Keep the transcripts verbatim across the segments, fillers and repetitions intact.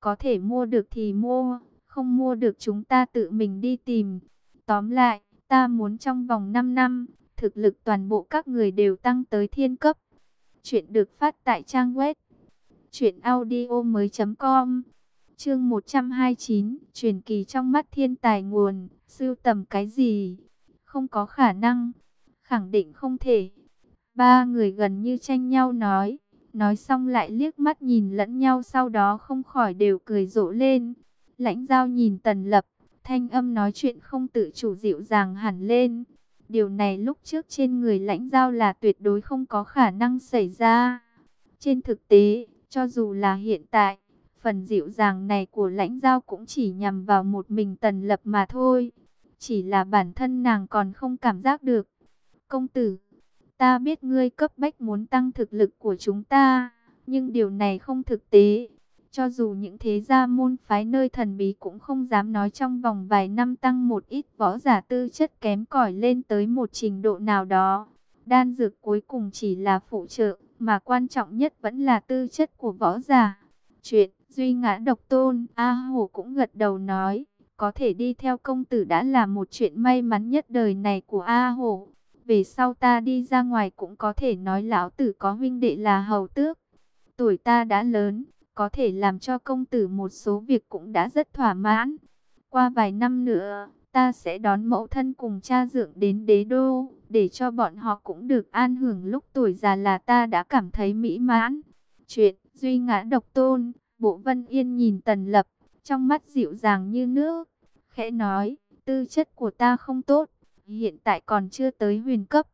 có thể mua được thì mua, không mua được chúng ta tự mình đi tìm. Tóm lại, ta muốn trong vòng năm năm, thực lực toàn bộ các người đều tăng tới thiên cấp. Chuyện được phát tại trang web truyện audio mới com. Chương một trăm hai mươi chín, truyền kỳ trong mắt thiên tài nguồn, sưu tầm cái gì? Không có khả năng, khẳng định không thể. Ba người gần như tranh nhau nói, nói xong lại liếc mắt nhìn lẫn nhau, sau đó không khỏi đều cười rộ lên. Lãnh Giao nhìn Tần Lập, thanh âm nói chuyện không tự chủ dịu dàng hẳn lên. Điều này lúc trước trên người Lãnh Giao là tuyệt đối không có khả năng xảy ra. Trên thực tế, cho dù là hiện tại, phần dịu dàng này của Lãnh Giao cũng chỉ nhằm vào một mình Tần Lập mà thôi. Chỉ là bản thân nàng còn không cảm giác được. Công tử, ta biết ngươi cấp bách muốn tăng thực lực của chúng ta, nhưng điều này không thực tế. Cho dù những thế gia môn phái nơi thần bí cũng không dám nói trong vòng vài năm tăng một ít võ giả tư chất kém cỏi lên tới một trình độ nào đó. Đan dược cuối cùng chỉ là phụ trợ, mà quan trọng nhất vẫn là tư chất của võ giả. Chuyện duy ngã độc tôn, A Hổ cũng gật đầu nói, có thể đi theo công tử đã là một chuyện may mắn nhất đời này của A Hổ. Về sau ta đi ra ngoài cũng có thể nói lão tử có huynh đệ là hầu tước. Tuổi ta đã lớn, có thể làm cho công tử một số việc cũng đã rất thỏa mãn. Qua vài năm nữa, ta sẽ đón mẫu thân cùng cha dượng đến đế đô, để cho bọn họ cũng được an hưởng lúc tuổi già là ta đã cảm thấy mỹ mãn. Chuyện duy ngã độc tôn, Bộ Vân Yên nhìn Tần Lập, trong mắt dịu dàng như nước, khẽ nói, tư chất của ta không tốt, hiện tại còn chưa tới huyền cấp.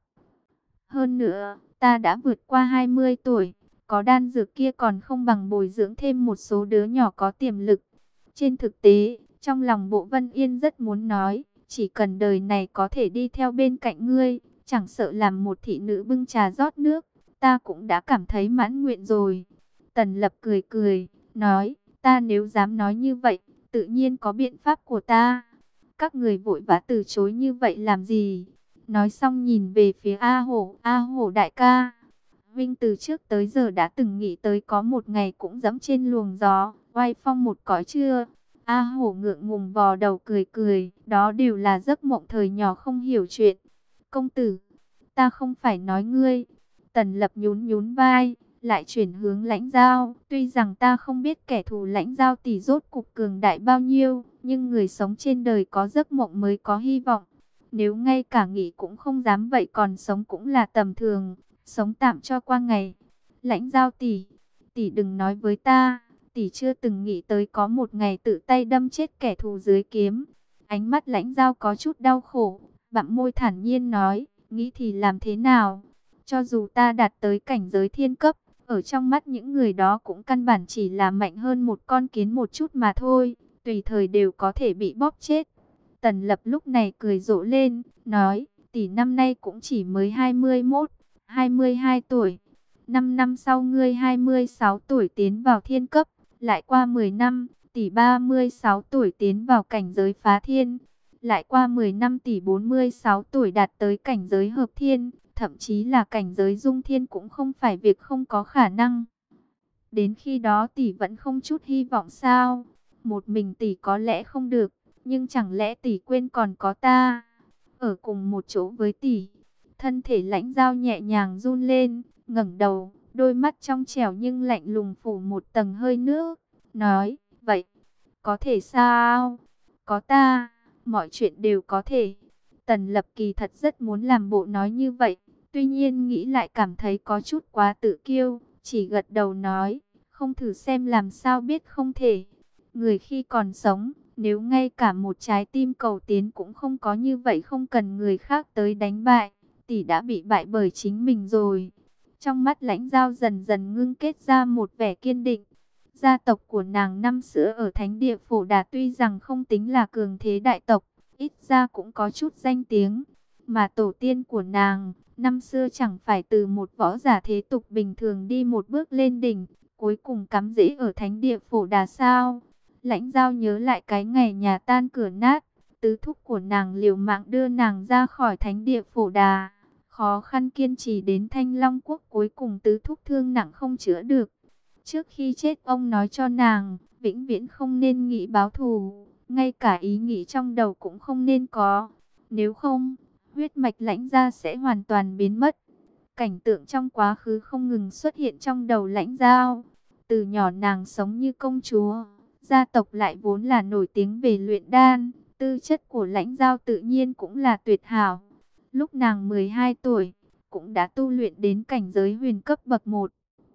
Hơn nữa, ta đã vượt qua hai mươi tuổi, có đan dược kia còn không bằng bồi dưỡng thêm một số đứa nhỏ có tiềm lực. Trên thực tế, trong lòng Bộ Vân Yên rất muốn nói, chỉ cần đời này có thể đi theo bên cạnh ngươi, chẳng sợ làm một thị nữ bưng trà rót nước, ta cũng đã cảm thấy mãn nguyện rồi. Tần Lập cười cười, nói, ta nếu dám nói như vậy, tự nhiên có biện pháp của ta. Các người vội vã từ chối như vậy làm gì? Nói xong nhìn về phía A Hổ, A Hổ đại ca. Vinh từ trước tới giờ đã từng nghĩ tới có một ngày cũng dẫm trên luồng gió, oai phong một cõi chưa? A Hổ ngượng ngùng vò đầu cười cười, đó đều là giấc mộng thời nhỏ không hiểu chuyện. Công tử, ta không phải nói ngươi. Tần Lập nhún nhún vai, lại chuyển hướng Lãnh Giao. Tuy rằng ta không biết kẻ thù Lãnh Giao tỷ rốt cục cường đại bao nhiêu, nhưng người sống trên đời có giấc mộng mới có hy vọng. Nếu ngay cả nghĩ cũng không dám vậy còn sống cũng là tầm thường, sống tạm cho qua ngày. Lãnh Giao tỷ, tỷ đừng nói với ta, tỷ chưa từng nghĩ tới có một ngày tự tay đâm chết kẻ thù dưới kiếm. Ánh mắt Lãnh Giao có chút đau khổ, bặm môi thản nhiên nói, nghĩ thì làm thế nào? Cho dù ta đạt tới cảnh giới thiên cấp, ở trong mắt những người đó cũng căn bản chỉ là mạnh hơn một con kiến một chút mà thôi, tùy thời đều có thể bị bóp chết. Tần Lập lúc này cười rộ lên, nói, tỷ năm nay cũng chỉ mới hai mươi mốt, hai mươi hai tuổi. năm năm sau ngươi hai mươi sáu tuổi tiến vào thiên cấp, lại qua mười năm, tỷ ba mươi sáu tuổi tiến vào cảnh giới phá thiên. Lại qua mười năm tỷ bốn mươi sáu tuổi đạt tới cảnh giới hợp thiên, thậm chí là cảnh giới dung thiên cũng không phải việc không có khả năng. Đến khi đó tỷ vẫn không chút hy vọng sao? Một mình tỷ có lẽ không được, nhưng chẳng lẽ tỷ quên còn có ta ở cùng một chỗ với tỷ? Thân thể Lãnh Giao nhẹ nhàng run lên, ngẩng đầu, đôi mắt trong trẻo nhưng lạnh lùng phủ một tầng hơi nước, nói, vậy, có thể sao? Có ta, mọi chuyện đều có thể. Tần Lập kỳ thật rất muốn làm bộ nói như vậy, tuy nhiên nghĩ lại cảm thấy có chút quá tự kiêu, chỉ gật đầu nói, không thử xem làm sao biết không thể. Người khi còn sống, nếu ngay cả một trái tim cầu tiến cũng không có như vậy, không cần người khác tới đánh bại, tỷ đã bị bại bởi chính mình rồi. Trong mắt Lãnh Giao dần dần ngưng kết ra một vẻ kiên định. Gia tộc của nàng năm xưa ở Thánh Địa Phổ Đà tuy rằng không tính là cường thế đại tộc, ít ra cũng có chút danh tiếng. Mà tổ tiên của nàng, năm xưa chẳng phải từ một võ giả thế tục bình thường đi một bước lên đỉnh, cuối cùng cắm rễ ở Thánh Địa Phổ Đà sao? Lãnh Giao nhớ lại cái ngày nhà tan cửa nát, tứ thúc của nàng liều mạng đưa nàng ra khỏi Thánh Địa Phổ Đà, khó khăn kiên trì đến Thanh Long Quốc, cuối cùng tứ thúc thương nặng không chữa được. Trước khi chết ông nói cho nàng, vĩnh viễn không nên nghĩ báo thù, ngay cả ý nghĩ trong đầu cũng không nên có. Nếu không, huyết mạch Lãnh gia sẽ hoàn toàn biến mất. Cảnh tượng trong quá khứ không ngừng xuất hiện trong đầu Lãnh Giao. Từ nhỏ nàng sống như công chúa, gia tộc lại vốn là nổi tiếng về luyện đan, tư chất của Lãnh Giao tự nhiên cũng là tuyệt hảo. Lúc nàng mười hai tuổi, cũng đã tu luyện đến cảnh giới huyền cấp bậc một.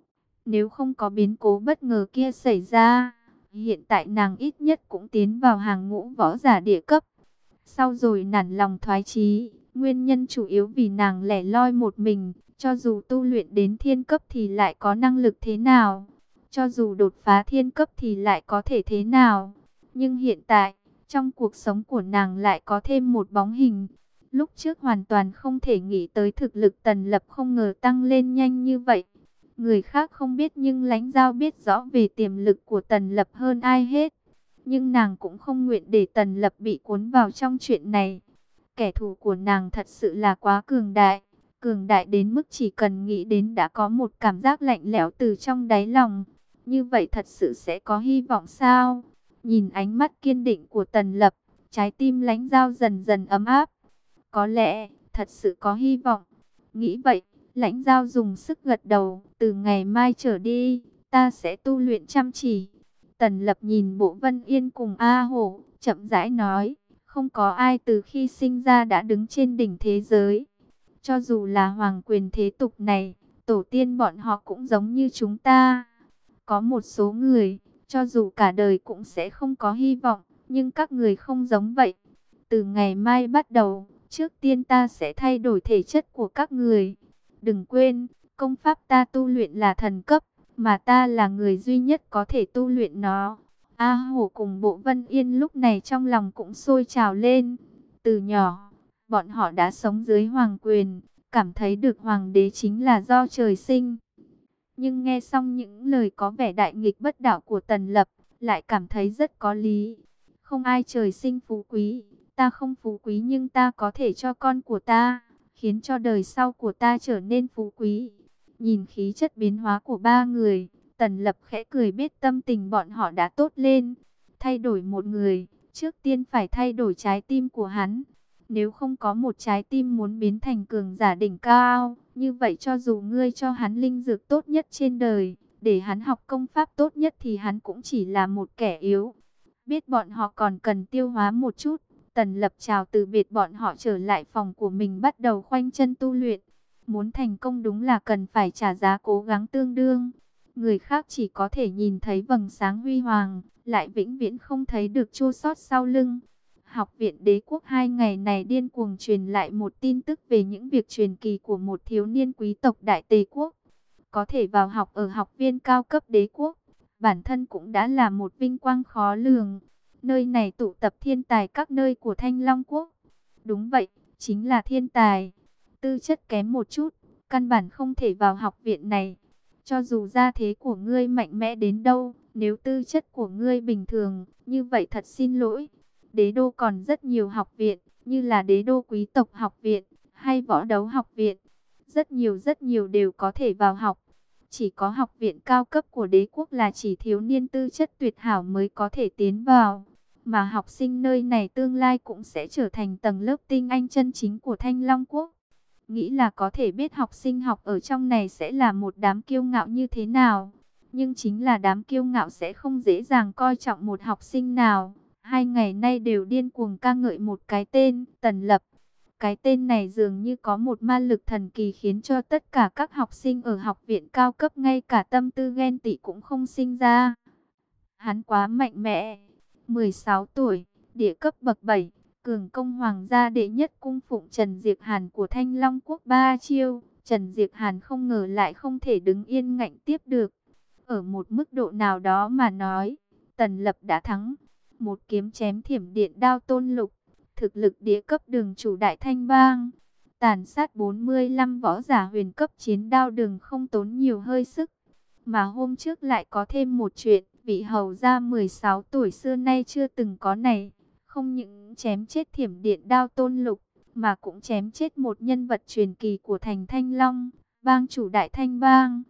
Nếu không có biến cố bất ngờ kia xảy ra, hiện tại nàng ít nhất cũng tiến vào hàng ngũ võ giả địa cấp. Sau rồi nản lòng thoái chí, nguyên nhân chủ yếu vì nàng lẻ loi một mình, cho dù tu luyện đến thiên cấp thì lại có năng lực thế nào, cho dù đột phá thiên cấp thì lại có thể thế nào. Nhưng hiện tại, trong cuộc sống của nàng lại có thêm một bóng hình. Lúc trước hoàn toàn không thể nghĩ tới thực lực Tần Lập không ngờ tăng lên nhanh như vậy. Người khác không biết nhưng Lãnh Giao biết rõ về tiềm lực của Tần Lập hơn ai hết. Nhưng nàng cũng không nguyện để Tần Lập bị cuốn vào trong chuyện này. Kẻ thù của nàng thật sự là quá cường đại. Cường đại đến mức chỉ cần nghĩ đến đã có một cảm giác lạnh lẽo từ trong đáy lòng. Như vậy thật sự sẽ có hy vọng sao? Nhìn ánh mắt kiên định của Tần Lập, trái tim Lãnh Giao dần dần ấm áp. Có lẽ, thật sự có hy vọng. Nghĩ vậy, Lãnh Giao dùng sức gật đầu. Từ ngày mai trở đi, ta sẽ tu luyện chăm chỉ. Tần Lập nhìn Bộ Vân Yên cùng A Hổ, chậm rãi nói, không có ai từ khi sinh ra đã đứng trên đỉnh thế giới. Cho dù là hoàng quyền thế tục này, tổ tiên bọn họ cũng giống như chúng ta. Có một số người, cho dù cả đời cũng sẽ không có hy vọng, nhưng các người không giống vậy. Từ ngày mai bắt đầu, trước tiên ta sẽ thay đổi thể chất của các người. Đừng quên, công pháp ta tu luyện là thần cấp, mà ta là người duy nhất có thể tu luyện nó. A Hổ cùng Bộ Vân Yên lúc này trong lòng cũng sôi trào lên. Từ nhỏ, bọn họ đã sống dưới hoàng quyền, cảm thấy được hoàng đế chính là do trời sinh. Nhưng nghe xong những lời có vẻ đại nghịch bất đạo của Tần Lập, lại cảm thấy rất có lý. Không ai trời sinh phú quý, ta không phú quý nhưng ta có thể cho con của ta, khiến cho đời sau của ta trở nên phú quý. Nhìn khí chất biến hóa của ba người, Tần Lập khẽ cười biết tâm tình bọn họ đã tốt lên. Thay đổi một người, trước tiên phải thay đổi trái tim của hắn. Nếu không có một trái tim muốn biến thành cường giả đỉnh cao, như vậy cho dù ngươi cho hắn linh dược tốt nhất trên đời, để hắn học công pháp tốt nhất thì hắn cũng chỉ là một kẻ yếu. Biết bọn họ còn cần tiêu hóa một chút, Tần Lập chào từ biệt bọn họ trở lại phòng của mình bắt đầu khoanh chân tu luyện. Muốn thành công đúng là cần phải trả giá cố gắng tương đương. Người khác chỉ có thể nhìn thấy vầng sáng huy hoàng, lại vĩnh viễn không thấy được chua xót sau lưng. Học viện Đế Quốc hai ngày này điên cuồng truyền lại một tin tức về những việc truyền kỳ của một thiếu niên quý tộc Đại Tề Quốc. Có thể vào học ở học viên cao cấp Đế Quốc, bản thân cũng đã là một vinh quang khó lường. Nơi này tụ tập thiên tài các nơi của Thanh Long Quốc. Đúng vậy, chính là thiên tài. Tư chất kém một chút, căn bản không thể vào học viện này. Cho dù gia thế của ngươi mạnh mẽ đến đâu, nếu tư chất của ngươi bình thường, như vậy thật xin lỗi. Đế đô còn rất nhiều học viện, như là Đế đô quý tộc học viện, hay võ đấu học viện. Rất nhiều rất nhiều đều có thể vào học. Chỉ có học viện cao cấp của Đế quốc là chỉ thiếu niên tư chất tuyệt hảo mới có thể tiến vào. Mà học sinh nơi này tương lai cũng sẽ trở thành tầng lớp tinh anh chân chính của Thanh Long Quốc. Nghĩ là có thể biết học sinh học ở trong này sẽ là một đám kiêu ngạo như thế nào. Nhưng chính là đám kiêu ngạo sẽ không dễ dàng coi trọng một học sinh nào. Hai ngày nay đều điên cuồng ca ngợi một cái tên, Tần Lập. Cái tên này dường như có một ma lực thần kỳ khiến cho tất cả các học sinh ở học viện cao cấp ngay cả tâm tư ghen tị cũng không sinh ra. Hắn quá mạnh mẽ. mười sáu tuổi, địa cấp bậc bảy, cường công hoàng gia đệ nhất cung phụng Trần Diệp Hàn của Thanh Long Quốc ba chiêu. Trần Diệp Hàn không ngờ lại không thể đứng yên ngạnh tiếp được. Ở một mức độ nào đó mà nói, Tần Lập đã thắng. Một kiếm chém thiểm điện đao tôn lục, thực lực địa cấp đường chủ Đại Thanh Bang. Tàn sát bốn mươi lăm võ giả huyền cấp chiến đao đường không tốn nhiều hơi sức. Mà hôm trước lại có thêm một chuyện, vị hầu gia mười sáu tuổi xưa nay chưa từng có này. Không những chém chết thiểm điện đao tôn lục, mà cũng chém chết một nhân vật truyền kỳ của thành Thanh Long, bang chủ Đại Thanh Bang.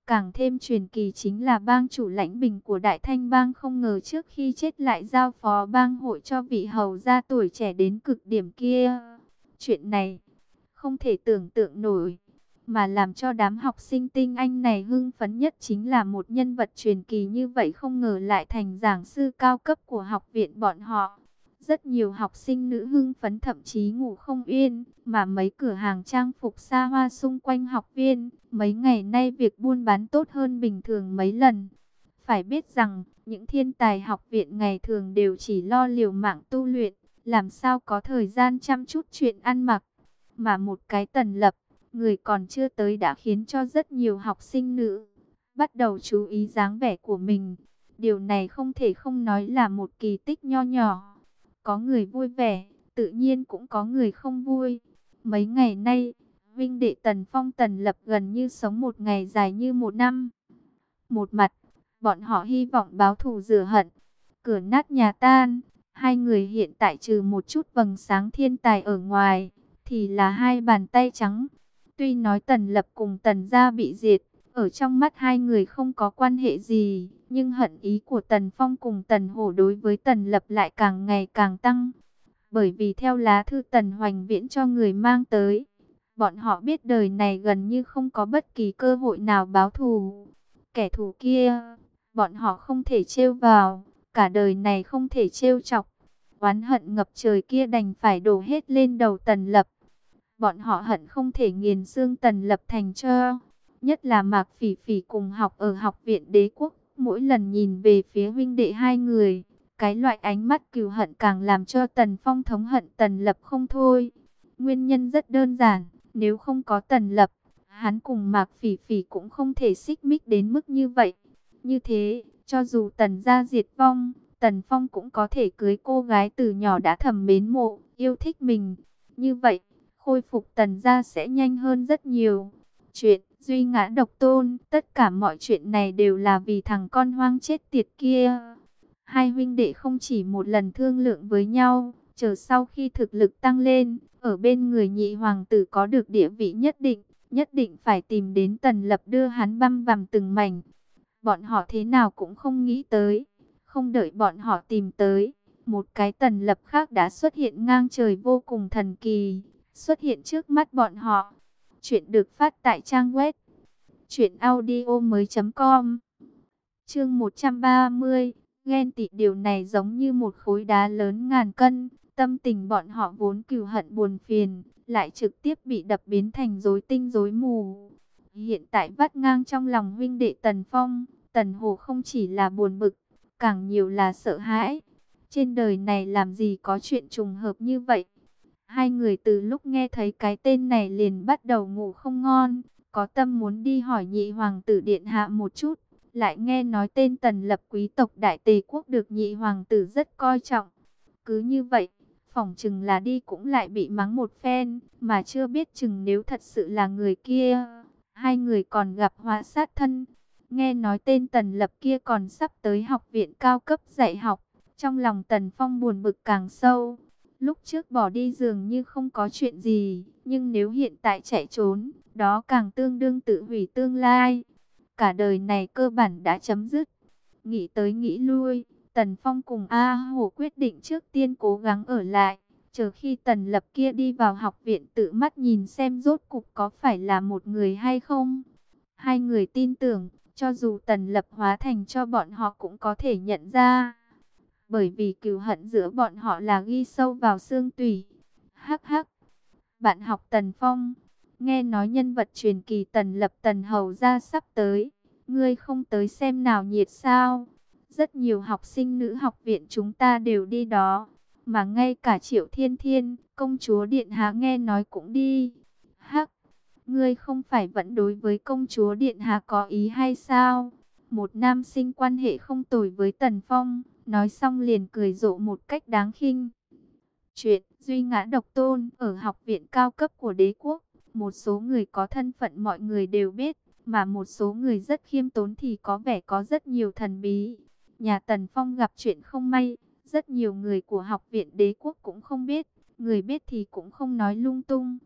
Càng thêm truyền kỳ chính là bang chủ lãnh bình của Đại Thanh bang không ngờ trước khi chết lại giao phó bang hội cho vị hầu gia tuổi trẻ đến cực điểm kia. Chuyện này không thể tưởng tượng nổi, mà làm cho đám học sinh tinh anh này hưng phấn nhất chính là một nhân vật truyền kỳ như vậy không ngờ lại thành giảng sư cao cấp của học viện bọn họ. Rất nhiều học sinh nữ hưng phấn thậm chí ngủ không yên, mà mấy cửa hàng trang phục xa hoa xung quanh học viên, mấy ngày nay việc buôn bán tốt hơn bình thường mấy lần. Phải biết rằng, những thiên tài học viện ngày thường đều chỉ lo liều mạng tu luyện, làm sao có thời gian chăm chút chuyện ăn mặc. Mà một cái Tần Lập, người còn chưa tới đã khiến cho rất nhiều học sinh nữ bắt đầu chú ý dáng vẻ của mình. Điều này không thể không nói là một kỳ tích nho nhỏ. Có người vui vẻ, tự nhiên cũng có người không vui. Mấy ngày nay, huynh đệ Tần Phong Tần Lập gần như sống một ngày dài như một năm. Một mặt, bọn họ hy vọng báo thù rửa hận, cửa nát nhà tan. Hai người hiện tại trừ một chút vầng sáng thiên tài ở ngoài, thì là hai bàn tay trắng. Tuy nói Tần Lập cùng Tần gia bị diệt, ở trong mắt hai người không có quan hệ gì, nhưng hận ý của Tần Phong cùng Tần Hổ đối với Tần Lập lại càng ngày càng tăng. Bởi vì theo lá thư Tần Hoành Viễn cho người mang tới, bọn họ biết đời này gần như không có bất kỳ cơ hội nào báo thù. Kẻ thù kia, bọn họ không thể trêu vào, cả đời này không thể trêu chọc. Oán hận ngập trời kia đành phải đổ hết lên đầu Tần Lập. Bọn họ hận không thể nghiền xương Tần Lập thành tro. Nhất là Mạc Phỉ Phỉ cùng học ở học viện Đế Quốc, mỗi lần nhìn về phía huynh đệ hai người, cái loại ánh mắt cừu hận càng làm cho Tần Phong thống hận Tần Lập không thôi. Nguyên nhân rất đơn giản, nếu không có Tần Lập, hắn cùng Mạc Phỉ Phỉ cũng không thể xích mích đến mức như vậy. Như thế, cho dù Tần gia diệt vong, Tần Phong cũng có thể cưới cô gái từ nhỏ đã thầm mến mộ, yêu thích mình. Như vậy, khôi phục Tần gia sẽ nhanh hơn rất nhiều. Chuyện duy ngã độc tôn, tất cả mọi chuyện này đều là vì thằng con hoang chết tiệt kia. Hai huynh đệ không chỉ một lần thương lượng với nhau, chờ sau khi thực lực tăng lên, ở bên người nhị hoàng tử có được địa vị nhất định, nhất định phải tìm đến Tần Lập đưa hắn băm vằm từng mảnh. Bọn họ thế nào cũng không nghĩ tới, không đợi bọn họ tìm tới, một cái Tần Lập khác đã xuất hiện ngang trời vô cùng thần kỳ, xuất hiện trước mắt bọn họ. Chuyện được phát tại trang web truyện audio mới chấm com. Chương một trăm ba mươi, ghen tị. Điều này giống như một khối đá lớn ngàn cân, tâm tình bọn họ vốn cừu hận buồn phiền, lại trực tiếp bị đập biến thành rối tinh rối mù. Hiện tại vắt ngang trong lòng huynh đệ Tần Phong, Tần Hồ không chỉ là buồn bực, càng nhiều là sợ hãi. Trên đời này làm gì có chuyện trùng hợp như vậy? Hai người từ lúc nghe thấy cái tên này liền bắt đầu ngủ không ngon, có tâm muốn đi hỏi nhị hoàng tử điện hạ một chút. Lại nghe nói tên Tần Lập quý tộc Đại Tề quốc được nhị hoàng tử rất coi trọng. Cứ như vậy, phỏng chừng là đi cũng lại bị mắng một phen, mà chưa biết chừng nếu thật sự là người kia, hai người còn gặp họa sát thân. Nghe nói tên Tần Lập kia còn sắp tới học viện cao cấp dạy học, trong lòng Tần Phong buồn bực càng sâu. Lúc trước bỏ đi dường như không có chuyện gì, nhưng nếu hiện tại chạy trốn, đó càng tương đương tự hủy tương lai. Cả đời này cơ bản đã chấm dứt. Nghĩ tới nghĩ lui, Tần Phong cùng A Hổ quyết định trước tiên cố gắng ở lại, chờ khi Tần Lập kia đi vào học viện tự mắt nhìn xem rốt cục có phải là một người hay không. Hai người tin tưởng, cho dù Tần Lập hóa thành cho bọn họ cũng có thể nhận ra. Bởi vì cừu hận giữa bọn họ là ghi sâu vào xương tủy. Hắc hắc, bạn học Tần Phong, nghe nói nhân vật truyền kỳ Tần Lập Tần hầu gia sắp tới, ngươi không tới xem nào nhiệt sao? Rất nhiều học sinh nữ học viện chúng ta đều đi đó, mà ngay cả Triệu Thiên Thiên, công chúa điện hạ nghe nói cũng đi. Hắc, ngươi không phải vẫn đối với công chúa điện hạ có ý hay sao? Một nam sinh quan hệ không tồi với Tần Phong, nói xong liền cười rộ một cách đáng khinh. Chuyện duy ngã độc tôn ở học viện cao cấp của đế quốc, một số người có thân phận mọi người đều biết, mà một số người rất khiêm tốn thì có vẻ có rất nhiều thần bí. Nhà Tần Phong gặp chuyện không may, rất nhiều người của học viện đế quốc cũng không biết, người biết thì cũng không nói lung tung.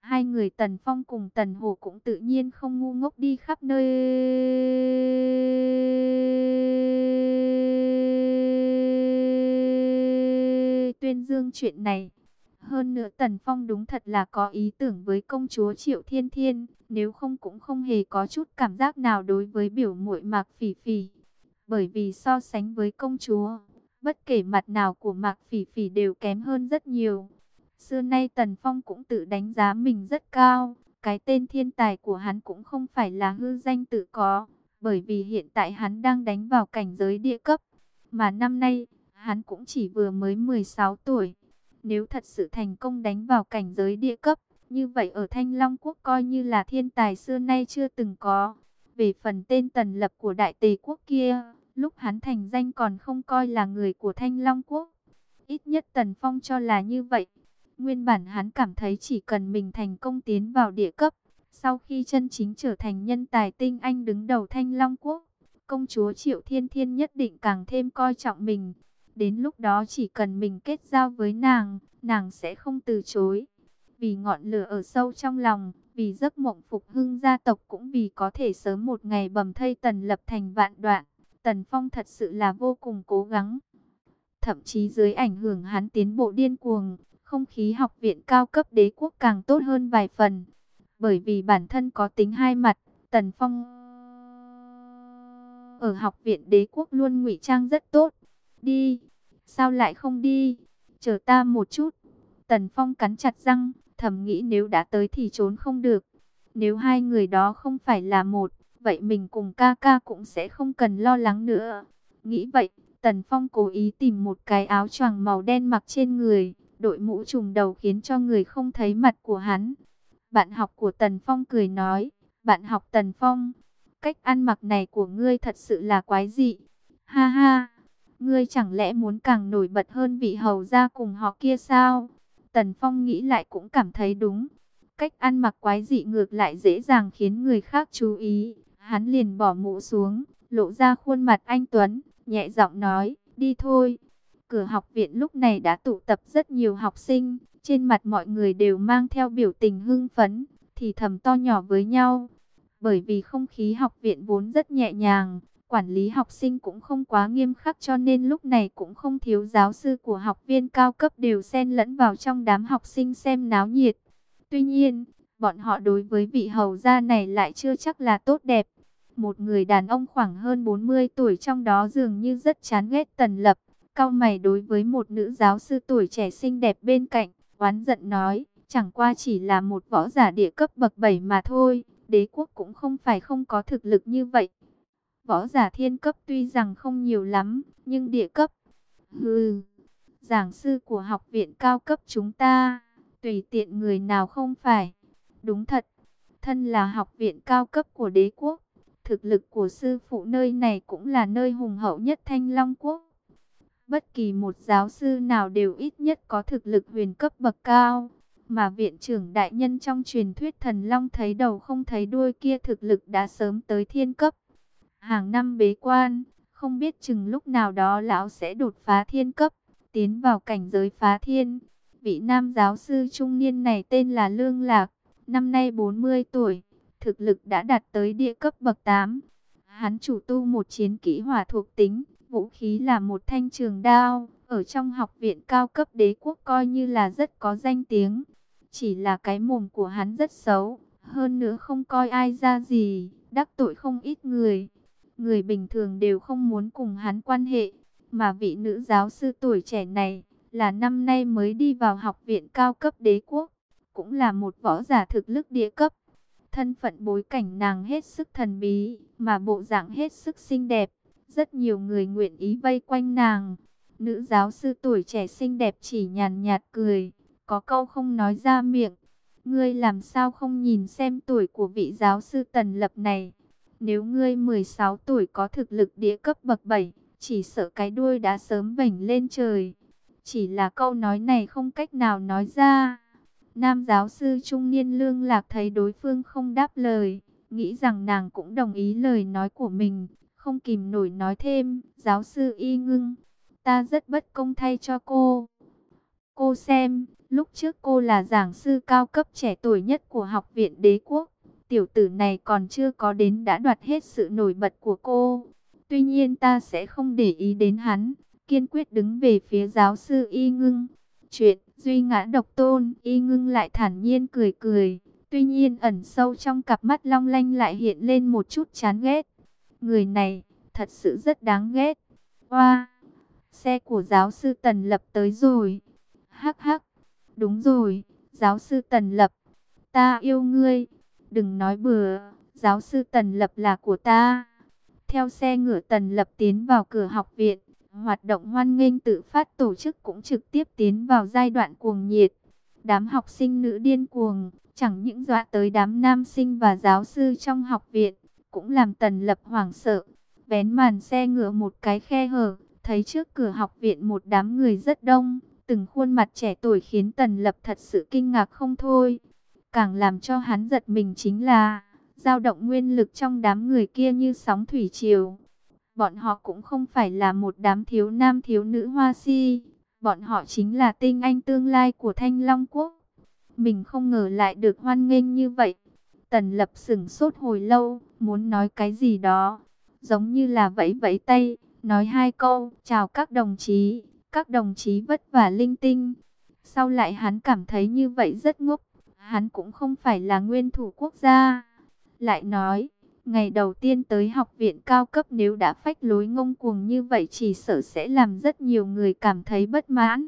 Hai người Tần Phong cùng Tần Hổ cũng tự nhiên không ngu ngốc đi khắp nơi tuyên dương chuyện này. Hơn nữa Tần Phong đúng thật là có ý tưởng với công chúa Triệu Thiên Thiên, nếu không cũng không hề có chút cảm giác nào đối với biểu muội Mạc Phỉ Phỉ. Bởi vì so sánh với công chúa, bất kể mặt nào của Mạc Phỉ Phỉ đều kém hơn rất nhiều. Xưa nay Tần Phong cũng tự đánh giá mình rất cao, cái tên thiên tài của hắn cũng không phải là hư danh tự có, bởi vì hiện tại hắn đang đánh vào cảnh giới địa cấp, mà năm nay hắn cũng chỉ vừa mới mười sáu tuổi. Nếu thật sự thành công đánh vào cảnh giới địa cấp, như vậy ở Thanh Long Quốc coi như là thiên tài xưa nay chưa từng có. Về phần tên Tần Lập của Đại Tề Quốc kia, lúc hắn thành danh còn không coi là người của Thanh Long Quốc. Ít nhất Tần Phong cho là như vậy. Nguyên bản hắn cảm thấy chỉ cần mình thành công tiến vào địa cấp, sau khi chân chính trở thành nhân tài tinh anh đứng đầu Thanh Long Quốc, công chúa Triệu Thiên Thiên nhất định càng thêm coi trọng mình. Đến lúc đó chỉ cần mình kết giao với nàng, nàng sẽ không từ chối. Vì ngọn lửa ở sâu trong lòng, vì giấc mộng phục hưng gia tộc, cũng vì có thể sớm một ngày bầm thây Tần Lập thành vạn đoạn, Tần Phong thật sự là vô cùng cố gắng. Thậm chí dưới ảnh hưởng hắn tiến bộ điên cuồng, không khí học viện cao cấp đế quốc càng tốt hơn vài phần. Bởi vì bản thân có tính hai mặt, Tần Phong ở học viện đế quốc luôn ngụy trang rất tốt. Đi, sao lại không đi? Chờ ta một chút. Tần Phong cắn chặt răng, thầm nghĩ nếu đã tới thì trốn không được. Nếu hai người đó không phải là một, vậy mình cùng ca ca cũng sẽ không cần lo lắng nữa. Nghĩ vậy, Tần Phong cố ý tìm một cái áo choàng màu đen mặc trên người, đội mũ trùm đầu khiến cho người không thấy mặt của hắn. Bạn học của Tần Phong cười nói, bạn học Tần Phong, cách ăn mặc này của ngươi thật sự là quái dị. Ha ha, ngươi chẳng lẽ muốn càng nổi bật hơn vị hầu gia cùng họ kia sao? Tần Phong nghĩ lại cũng cảm thấy đúng. Cách ăn mặc quái dị ngược lại dễ dàng khiến người khác chú ý. Hắn liền bỏ mũ xuống, lộ ra khuôn mặt anh tuấn, nhẹ giọng nói, đi thôi. Cửa học viện lúc này đã tụ tập rất nhiều học sinh, trên mặt mọi người đều mang theo biểu tình hưng phấn, thì thầm to nhỏ với nhau. Bởi vì không khí học viện vốn rất nhẹ nhàng, quản lý học sinh cũng không quá nghiêm khắc, cho nên lúc này cũng không thiếu giáo sư của học viên cao cấp đều xen lẫn vào trong đám học sinh xem náo nhiệt. Tuy nhiên, bọn họ đối với vị hầu gia này lại chưa chắc là tốt đẹp. Một người đàn ông khoảng hơn bốn mươi tuổi trong đó dường như rất chán ghét Tần Lập, cau mày đối với một nữ giáo sư tuổi trẻ xinh đẹp bên cạnh, oán giận nói, chẳng qua chỉ là một võ giả địa cấp bậc bảy mà thôi, đế quốc cũng không phải không có thực lực như vậy. Võ giả thiên cấp tuy rằng không nhiều lắm, nhưng địa cấp, hừ, giảng sư của học viện cao cấp chúng ta, tùy tiện người nào không phải. Đúng thật, thân là học viện cao cấp của đế quốc, thực lực của sư phụ nơi này cũng là nơi hùng hậu nhất Thanh Long Quốc. Bất kỳ một giáo sư nào đều ít nhất có thực lực huyền cấp bậc cao, mà viện trưởng đại nhân trong truyền thuyết thần long thấy đầu không thấy đuôi kia thực lực đã sớm tới thiên cấp. Hàng năm bế quan, không biết chừng lúc nào đó lão sẽ đột phá thiên cấp, tiến vào cảnh giới phá thiên. Vị nam giáo sư trung niên này tên là Lương Lạc, năm nay bốn mươi tuổi, thực lực đã đạt tới địa cấp bậc tám. Hắn chủ tu một chiến kỹ hỏa thuộc tính, vũ khí là một thanh trường đao, ở trong học viện cao cấp đế quốc coi như là rất có danh tiếng. Chỉ là cái mồm của hắn rất xấu, hơn nữa không coi ai ra gì, đắc tội không ít người. Người bình thường đều không muốn cùng hắn quan hệ, mà vị nữ giáo sư tuổi trẻ này là năm nay mới đi vào học viện cao cấp đế quốc, cũng là một võ giả thực lực địa cấp. Thân phận bối cảnh nàng hết sức thần bí, mà bộ dạng hết sức xinh đẹp, rất nhiều người nguyện ý vây quanh nàng. Nữ giáo sư tuổi trẻ xinh đẹp chỉ nhàn nhạt cười, có câu không nói ra miệng. Ngươi làm sao không nhìn xem tuổi của vị giáo sư Tần Lập này? Nếu ngươi mười sáu tuổi có thực lực địa cấp bậc bảy, chỉ sợ cái đuôi đã sớm vểnh lên trời. Chỉ là câu nói này không cách nào nói ra. Nam giáo sư trung niên Lương Lạc thấy đối phương không đáp lời, nghĩ rằng nàng cũng đồng ý lời nói của mình, không kìm nổi nói thêm, giáo sư Y Ngưng, ta rất bất công thay cho cô. Cô xem, Lúc trước cô là giảng sư cao cấp trẻ tuổi nhất của Học viện Đế quốc. Tiểu tử này còn chưa có đến đã đoạt hết sự nổi bật của cô. Tuy nhiên ta sẽ không để ý đến hắn, kiên quyết đứng về phía giáo sư Y Ngưng. Chuyện duy ngã độc tôn, Y Ngưng lại thản nhiên cười cười. Tuy nhiên ẩn sâu trong cặp mắt long lanh lại hiện lên một chút chán ghét. Người này thật sự rất đáng ghét. Oa, xe của giáo sư Tần Lập tới rồi. Hắc hắc, đúng rồi, giáo sư Tần Lập, ta yêu ngươi. Đừng nói bừa, giáo sư Tần Lập là của ta. Theo xe ngựa Tần Lập tiến vào cửa học viện, hoạt động hoan nghênh tự phát tổ chức cũng trực tiếp tiến vào giai đoạn cuồng nhiệt. Đám học sinh nữ điên cuồng, chẳng những dọa tới đám nam sinh và giáo sư trong học viện, cũng làm Tần Lập hoảng sợ. Vén màn xe ngựa một cái khe hở, thấy trước cửa học viện một đám người rất đông, từng khuôn mặt trẻ tuổi khiến Tần Lập thật sự kinh ngạc không thôi. Càng làm cho hắn giật mình chính là dao động nguyên lực trong đám người kia như sóng thủy triều. Bọn họ cũng không phải là một đám thiếu nam thiếu nữ hoa si, bọn họ chính là tinh anh tương lai của Thanh Long Quốc. Mình không ngờ lại được hoan nghênh như vậy. Tần Lập sững sốt hồi lâu, muốn nói cái gì đó, giống như là vẫy vẫy tay, nói hai câu, chào các đồng chí, các đồng chí vất vả linh tinh. Sau lại hắn cảm thấy như vậy rất ngốc, hắn cũng không phải là nguyên thủ quốc gia. Lại nói, ngày đầu tiên tới học viện cao cấp nếu đã phách lối ngông cuồng như vậy chỉ sợ sẽ làm rất nhiều người cảm thấy bất mãn.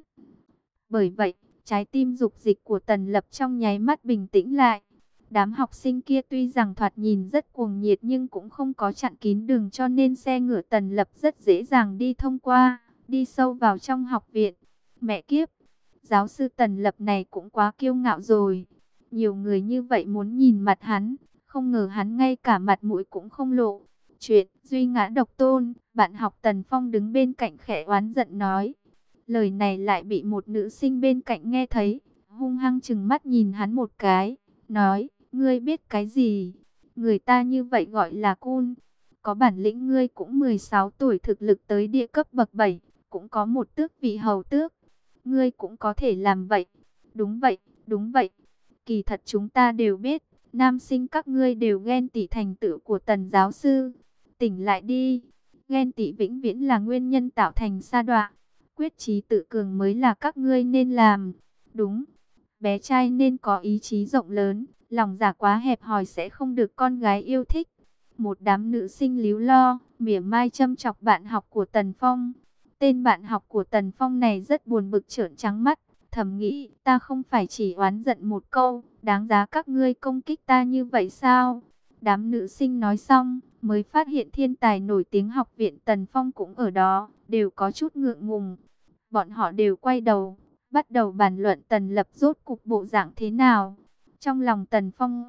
Bởi vậy, trái tim dục dịch của Tần Lập trong nháy mắt bình tĩnh lại. Đám học sinh kia tuy rằng thoạt nhìn rất cuồng nhiệt nhưng cũng không có chặn kín đường cho nên xe ngựa Tần Lập rất dễ dàng đi thông qua, đi sâu vào trong học viện. Mẹ kiếp, giáo sư Tần Lập này cũng quá kiêu ngạo rồi. Nhiều người như vậy muốn nhìn mặt hắn, không ngờ hắn ngay cả mặt mũi cũng không lộ. Chuyện duy ngã độc tôn, bạn học Tần Phong đứng bên cạnh khẽ oán giận nói. Lời này lại bị một nữ sinh bên cạnh nghe thấy, hung hăng trừng mắt nhìn hắn một cái, nói, ngươi biết cái gì? Người ta như vậy gọi là cun. Có bản lĩnh ngươi cũng mười sáu tuổi thực lực tới địa cấp bậc bảy, cũng có một tước vị hầu tước. Ngươi cũng có thể làm vậy. Đúng vậy, đúng vậy. Kỳ thật chúng ta đều biết, nam sinh các ngươi đều ghen tị thành tựu của Tần giáo sư. Tỉnh lại đi, ghen tị vĩnh viễn là nguyên nhân tạo thành sa đọa. Quyết chí tự cường mới là các ngươi nên làm. Đúng, bé trai nên có ý chí rộng lớn, lòng dạ quá hẹp hòi sẽ không được con gái yêu thích. Một đám nữ sinh líu lo, mỉa mai châm chọc bạn học của Tần Phong. Tên bạn học của Tần Phong này rất buồn bực trợn trắng mắt, thầm nghĩ, ta không phải chỉ oán giận một câu, đáng giá các ngươi công kích ta như vậy sao? Đám nữ sinh nói xong, mới phát hiện thiên tài nổi tiếng học viện Tần Phong cũng ở đó, đều có chút ngượng ngùng. Bọn họ đều quay đầu, bắt đầu bàn luận Tần Lập rốt cục bộ dạng thế nào. Trong lòng Tần Phong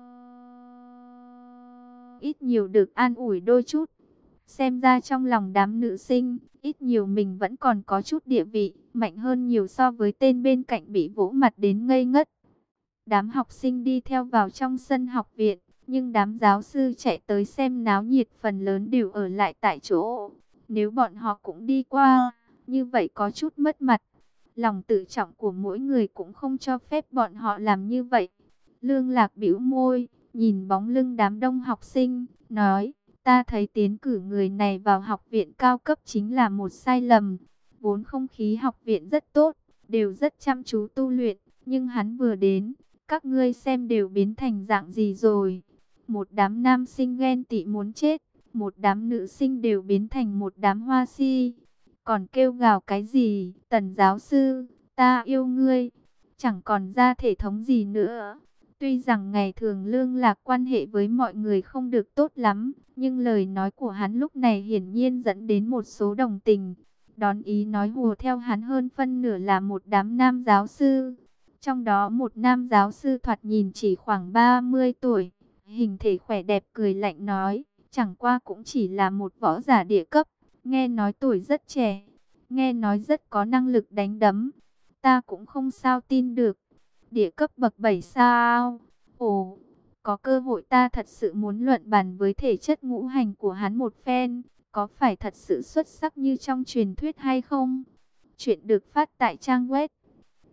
ít nhiều được an ủi đôi chút. Xem ra trong lòng đám nữ sinh, ít nhiều mình vẫn còn có chút địa vị, mạnh hơn nhiều so với tên bên cạnh bị vỗ mặt đến ngây ngất. Đám học sinh đi theo vào trong sân học viện, nhưng đám giáo sư chạy tới xem náo nhiệt phần lớn đều ở lại tại chỗ. Nếu bọn họ cũng đi qua, như vậy có chút mất mặt. Lòng tự trọng của mỗi người cũng không cho phép bọn họ làm như vậy. Lương Lạc bĩu môi, nhìn bóng lưng đám đông học sinh, nói, ta thấy tiến cử người này vào học viện cao cấp chính là một sai lầm. Vốn không khí học viện rất tốt, đều rất chăm chú tu luyện, nhưng hắn vừa đến, các ngươi xem đều biến thành dạng gì rồi. Một đám nam sinh ghen tị muốn chết, một đám nữ sinh đều biến thành một đám hoa si. Còn kêu gào cái gì, Tần giáo sư, ta yêu ngươi, chẳng còn ra thể thống gì nữa. Tuy rằng ngày thường Lương Lạc quan hệ với mọi người không được tốt lắm, nhưng lời nói của hắn lúc này hiển nhiên dẫn đến một số đồng tình. Đón ý nói hùa theo hắn hơn phân nửa là một đám nam giáo sư. Trong đó một nam giáo sư thoạt nhìn chỉ khoảng ba mươi tuổi, hình thể khỏe đẹp cười lạnh nói, chẳng qua cũng chỉ là một võ giả địa cấp, nghe nói tuổi rất trẻ, nghe nói rất có năng lực đánh đấm. Ta cũng không sao tin được. Địa cấp bậc bảy sao? Ồ, có cơ hội ta thật sự muốn luận bàn với thể chất ngũ hành của hắn một phen, có phải thật sự xuất sắc như trong truyền thuyết hay không? Chuyện được phát tại trang web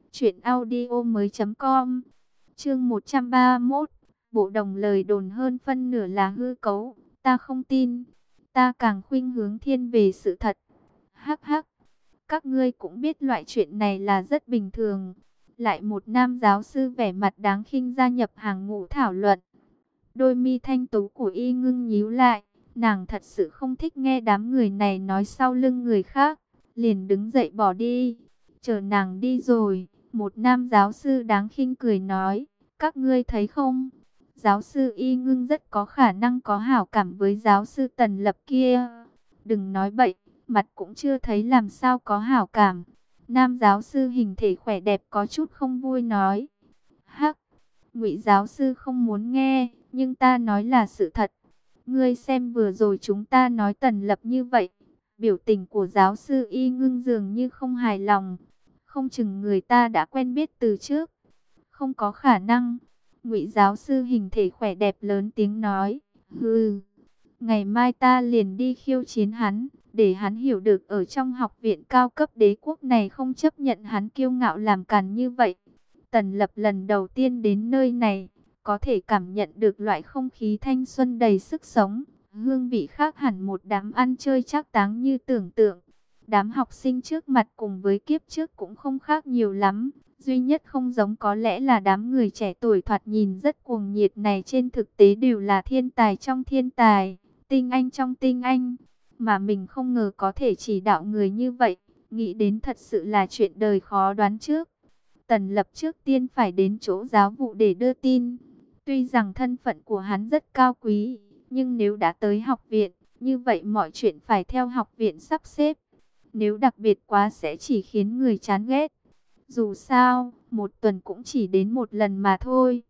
Chuyện audio mới com. Chương một trăm ba mươi mốt. Bộ đồng lời đồn hơn phân nửa là hư cấu. Ta không tin. Ta càng khuynh hướng thiên về sự thật. Hắc hắc. Các ngươi cũng biết loại chuyện này là rất bình thường. Lại một nam giáo sư vẻ mặt đáng khinh gia nhập hàng ngũ thảo luận. Đôi mi thanh tú của Y Ngưng nhíu lại. Nàng thật sự không thích nghe đám người này nói sau lưng người khác. Liền đứng dậy bỏ đi. Chờ nàng đi rồi, một nam giáo sư đáng khinh cười nói, các ngươi thấy không? Giáo sư Y Ngưng rất có khả năng có hảo cảm với giáo sư Tần Lập kia. Đừng nói bậy, mặt cũng chưa thấy làm sao có hảo cảm. Nam giáo sư hình thể khỏe đẹp có chút không vui nói. Hắc, Ngụy giáo sư không muốn nghe, nhưng ta nói là sự thật. Ngươi xem vừa rồi chúng ta nói Tần Lập như vậy. Biểu tình của giáo sư Y Ngưng dường như không hài lòng. Không chừng người ta đã quen biết từ trước. Không có khả năng. Ngụy giáo sư hình thể khỏe đẹp lớn tiếng nói. Hừ, ngày mai ta liền đi khiêu chiến hắn. Để hắn hiểu được ở trong học viện cao cấp đế quốc này không chấp nhận hắn kiêu ngạo làm càn như vậy. Tần Lập lần đầu tiên đến nơi này. Có thể cảm nhận được loại không khí thanh xuân đầy sức sống. Hương vị khác hẳn một đám ăn chơi trác táng như tưởng tượng. Đám học sinh trước mặt cùng với kiếp trước cũng không khác nhiều lắm. Duy nhất không giống có lẽ là đám người trẻ tuổi thoạt nhìn rất cuồng nhiệt này trên thực tế đều là thiên tài trong thiên tài, tinh anh trong tinh anh. Mà mình không ngờ có thể chỉ đạo người như vậy, nghĩ đến thật sự là chuyện đời khó đoán trước. Tần Lập trước tiên phải đến chỗ giáo vụ để đưa tin. Tuy rằng thân phận của hắn rất cao quý, nhưng nếu đã tới học viện, như vậy mọi chuyện phải theo học viện sắp xếp. Nếu đặc biệt quá sẽ chỉ khiến người chán ghét. Dù sao, một tuần cũng chỉ đến một lần mà thôi.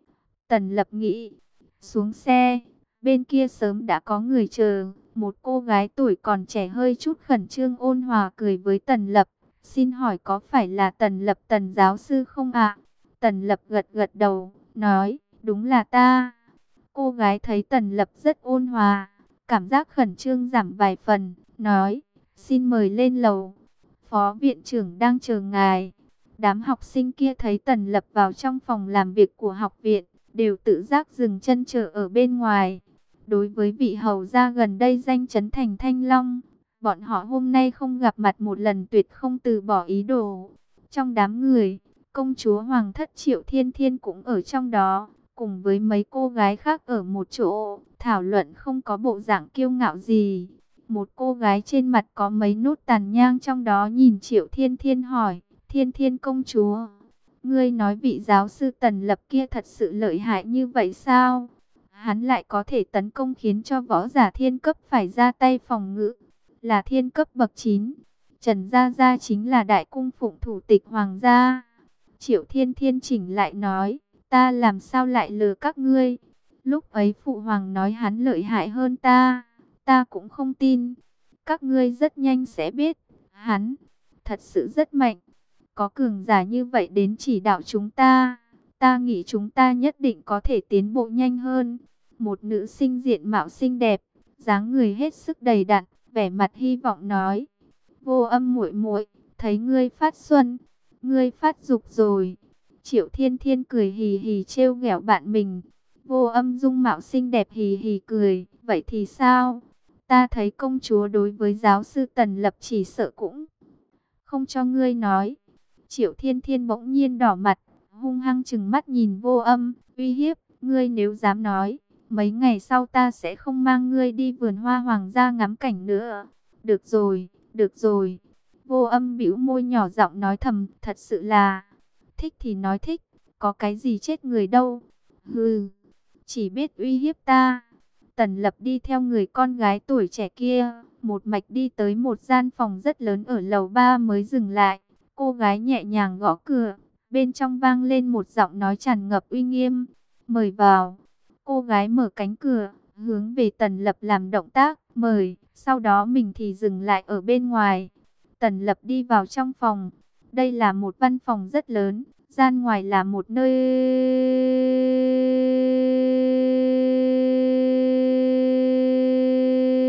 Tần Lập nghĩ, xuống xe, bên kia sớm đã có người chờ. Một cô gái tuổi còn trẻ hơi chút khẩn trương ôn hòa cười với Tần Lập. Xin hỏi có phải là Tần Lập Tần giáo sư không ạ? Tần Lập gật gật đầu, nói, đúng là ta. Cô gái thấy Tần Lập rất ôn hòa, cảm giác khẩn trương giảm vài phần, nói, xin mời lên lầu. Phó viện trưởng đang chờ ngài. Đám học sinh kia thấy Tần Lập vào trong phòng làm việc của học viện, đều tự giác dừng chân chờ ở bên ngoài. Đối với vị hầu gia gần đây danh chấn thành Thanh Long, bọn họ hôm nay không gặp mặt một lần tuyệt không từ bỏ ý đồ. Trong đám người, công chúa Hoàng thất Triệu Thiên Thiên cũng ở trong đó, cùng với mấy cô gái khác ở một chỗ, thảo luận không có bộ dạng kiêu ngạo gì. Một cô gái trên mặt có mấy nốt tàn nhang trong đó nhìn Triệu Thiên Thiên hỏi, Thiên Thiên công chúa, ngươi nói vị giáo sư Tần Lập kia thật sự lợi hại như vậy sao? Hắn lại có thể tấn công khiến cho võ giả thiên cấp phải ra tay phòng ngự, là thiên cấp bậc chín. Trần Gia Gia chính là đại cung phụng thủ tịch hoàng gia. Triệu Thiên Thiên chỉnh lại nói, ta làm sao lại lừa các ngươi? Lúc ấy phụ hoàng nói hắn lợi hại hơn ta, ta cũng không tin. Các ngươi rất nhanh sẽ biết, hắn thật sự rất mạnh. Có cường giả như vậy đến chỉ đạo chúng ta, ta nghĩ chúng ta nhất định có thể tiến bộ nhanh hơn. Một nữ sinh diện mạo xinh đẹp, dáng người hết sức đầy đặn, vẻ mặt hy vọng nói, Vô Âm muội muội, thấy ngươi phát xuân, ngươi phát dục rồi. Triệu Thiên Thiên cười hì hì trêu ghẹo bạn mình. Vô Âm dung mạo xinh đẹp hì hì cười, vậy thì sao? Ta thấy công chúa đối với giáo sư Tần Lập chỉ sợ cũng không cho ngươi nói. Triệu Thiên Thiên bỗng nhiên đỏ mặt, hung hăng trừng mắt nhìn Vô Âm, uy hiếp, ngươi nếu dám nói, mấy ngày sau ta sẽ không mang ngươi đi vườn hoa hoàng gia ngắm cảnh nữa. Được rồi, được rồi. Vô Âm bĩu môi nhỏ giọng nói thầm, thật sự là, thích thì nói thích, có cái gì chết người đâu. Hừ, chỉ biết uy hiếp ta. Tần Lập đi theo người con gái tuổi trẻ kia, một mạch đi tới một gian phòng rất lớn ở lầu ba mới dừng lại. Cô gái nhẹ nhàng gõ cửa, bên trong vang lên một giọng nói tràn ngập uy nghiêm, mời vào. Cô gái mở cánh cửa, hướng về Tần Lập làm động tác, mời, sau đó mình thì dừng lại ở bên ngoài. Tần Lập đi vào trong phòng, đây là một văn phòng rất lớn, gian ngoài là một nơi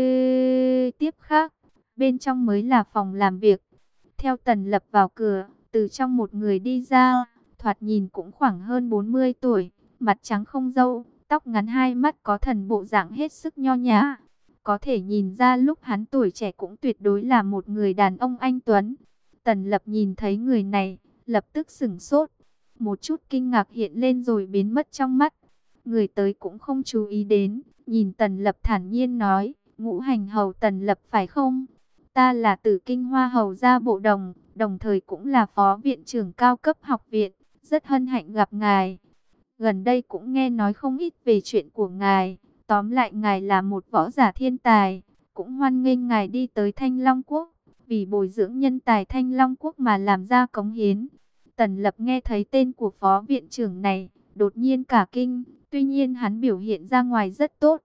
tiếp khác, bên trong mới là phòng làm việc. Theo Tần Lập vào cửa, từ trong một người đi ra, thoạt nhìn cũng khoảng hơn bốn mươi tuổi, mặt trắng không râu, tóc ngắn, hai mắt có thần bộ dạng hết sức nho nhã. Có thể nhìn ra lúc hắn tuổi trẻ cũng tuyệt đối là một người đàn ông anh tuấn. Tần Lập nhìn thấy người này, lập tức sửng sốt. Một chút kinh ngạc hiện lên rồi biến mất trong mắt. Người tới cũng không chú ý đến, nhìn Tần Lập thản nhiên nói, Ngũ Hành Hầu Tần Lập phải không? Ta là Tử Kinh Hoa Hầu gia Bộ Đồng, đồng thời cũng là phó viện trưởng cao cấp học viện, rất hân hạnh gặp ngài. Gần đây cũng nghe nói không ít về chuyện của ngài, tóm lại ngài là một võ giả thiên tài, cũng hoan nghênh ngài đi tới Thanh Long Quốc, vì bồi dưỡng nhân tài Thanh Long Quốc mà làm ra cống hiến. Tần Lập nghe thấy tên của phó viện trưởng này, đột nhiên cả kinh, tuy nhiên hắn biểu hiện ra ngoài rất tốt.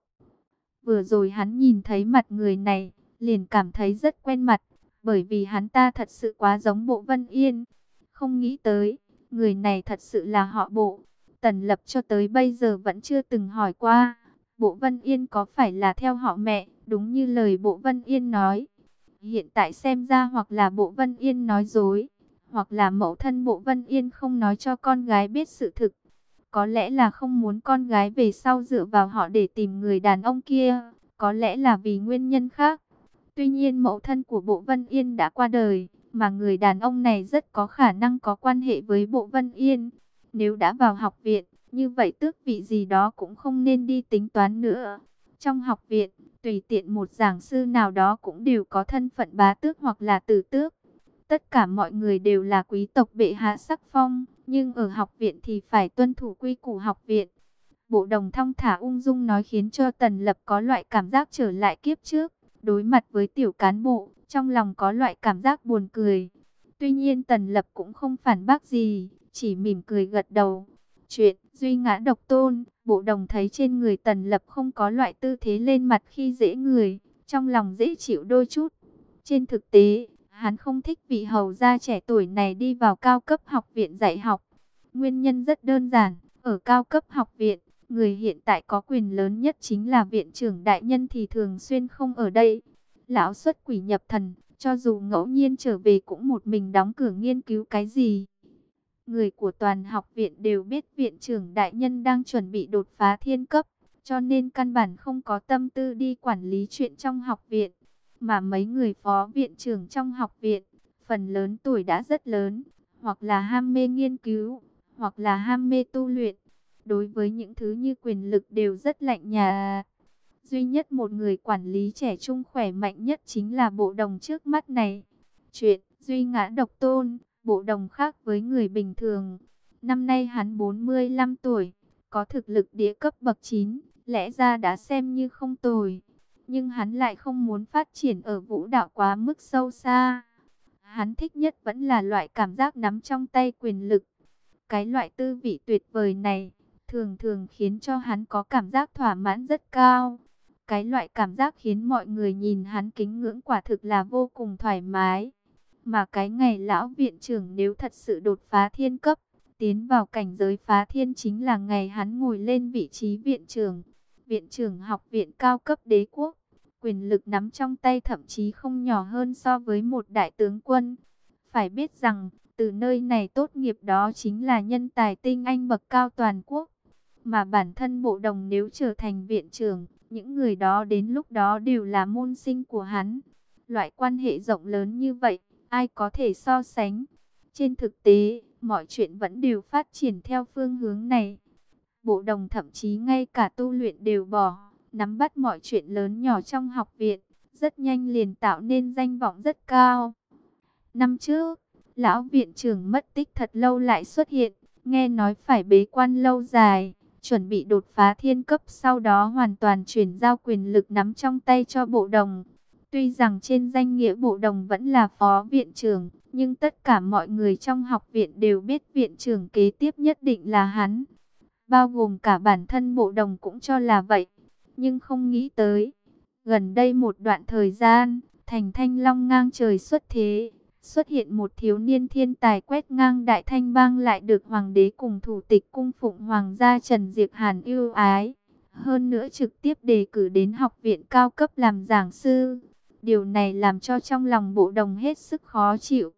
Vừa rồi hắn nhìn thấy mặt người này, liền cảm thấy rất quen mặt, bởi vì hắn ta thật sự quá giống Bộ Vân Yên. Không nghĩ tới, người này thật sự là họ Bộ. Tần Lập cho tới bây giờ vẫn chưa từng hỏi qua, Bộ Vân Yên có phải là theo họ mẹ, đúng như lời Bộ Vân Yên nói. Hiện tại xem ra hoặc là Bộ Vân Yên nói dối, hoặc là mẫu thân Bộ Vân Yên không nói cho con gái biết sự thực. Có lẽ là không muốn con gái về sau dựa vào họ để tìm người đàn ông kia, có lẽ là vì nguyên nhân khác. Tuy nhiên mẫu thân của Bộ Vân Yên đã qua đời, mà người đàn ông này rất có khả năng có quan hệ với Bộ Vân Yên. Nếu đã vào học viện, như vậy tước vị gì đó cũng không nên đi tính toán nữa. Trong học viện, tùy tiện một giảng sư nào đó cũng đều có thân phận bá tước hoặc là tử tước. Tất cả mọi người đều là quý tộc bệ hạ sắc phong, nhưng ở học viện thì phải tuân thủ quy củ học viện. Bộ Đồng thong thả ung dung nói khiến cho Tần Lập có loại cảm giác trở lại kiếp trước. Đối mặt với tiểu cán bộ, trong lòng có loại cảm giác buồn cười. Tuy nhiên Tần Lập cũng không phản bác gì, chỉ mỉm cười gật đầu. Chuyện duy ngã độc tôn, Bộ Đồng thấy trên người Tần Lập không có loại tư thế lên mặt khi dễ người, trong lòng dễ chịu đôi chút. Trên thực tế, hắn không thích vị hầu gia trẻ tuổi này đi vào cao cấp học viện dạy học. Nguyên nhân rất đơn giản, ở cao cấp học viện, người hiện tại có quyền lớn nhất chính là viện trưởng đại nhân thì thường xuyên không ở đây. Lão xuất quỷ nhập thần, cho dù ngẫu nhiên trở về cũng một mình đóng cửa nghiên cứu cái gì. Người của toàn học viện đều biết viện trưởng đại nhân đang chuẩn bị đột phá thiên cấp, cho nên căn bản không có tâm tư đi quản lý chuyện trong học viện. Mà mấy người phó viện trưởng trong học viện, phần lớn tuổi đã rất lớn, hoặc là ham mê nghiên cứu, hoặc là ham mê tu luyện. Đối với những thứ như quyền lực đều rất lạnh nhạt. Duy nhất một người quản lý trẻ trung khỏe mạnh nhất chính là Bộ Đồng trước mắt này. Chuyện duy ngã độc tôn, Bộ Đồng khác với người bình thường. Năm nay hắn bốn mươi lăm tuổi, có thực lực địa cấp bậc chín, lẽ ra đã xem như không tồi. Nhưng hắn lại không muốn phát triển ở vũ đạo quá mức sâu xa. Hắn thích nhất vẫn là loại cảm giác nắm trong tay quyền lực. Cái loại tư vị tuyệt vời này, thường thường khiến cho hắn có cảm giác thỏa mãn rất cao. Cái loại cảm giác khiến mọi người nhìn hắn kính ngưỡng quả thực là vô cùng thoải mái. Mà cái ngày lão viện trưởng nếu thật sự đột phá thiên cấp, tiến vào cảnh giới phá thiên chính là ngày hắn ngồi lên vị trí viện trưởng. Viện trưởng học viện cao cấp đế quốc, quyền lực nắm trong tay thậm chí không nhỏ hơn so với một đại tướng quân. Phải biết rằng, từ nơi này tốt nghiệp đó chính là nhân tài tinh anh bậc cao toàn quốc. Mà bản thân Bộ Đồng nếu trở thành viện trưởng, những người đó đến lúc đó đều là môn sinh của hắn. Loại quan hệ rộng lớn như vậy, ai có thể so sánh? Trên thực tế, mọi chuyện vẫn đều phát triển theo phương hướng này. Bộ Đồng thậm chí ngay cả tu luyện đều bỏ, nắm bắt mọi chuyện lớn nhỏ trong học viện, rất nhanh liền tạo nên danh vọng rất cao. Năm trước, lão viện trưởng mất tích thật lâu lại xuất hiện, nghe nói phải bế quan lâu dài, chuẩn bị đột phá thiên cấp, sau đó hoàn toàn chuyển giao quyền lực nắm trong tay cho Bộ Đồng. Tuy rằng trên danh nghĩa Bộ Đồng vẫn là phó viện trưởng, nhưng tất cả mọi người trong học viện đều biết viện trưởng kế tiếp nhất định là hắn. Bao gồm cả bản thân Bộ Đồng cũng cho là vậy. Nhưng không nghĩ tới, gần đây một đoạn thời gian, thành Thanh Long ngang trời xuất thế. Xuất hiện một thiếu niên thiên tài quét ngang Đại Thanh Bang lại được hoàng đế cùng thủ tịch cung phụng hoàng gia Trần Diệp Hàn ưu ái. Hơn nữa trực tiếp đề cử đến học viện cao cấp làm giảng sư. Điều này làm cho trong lòng Bộ Đồng hết sức khó chịu.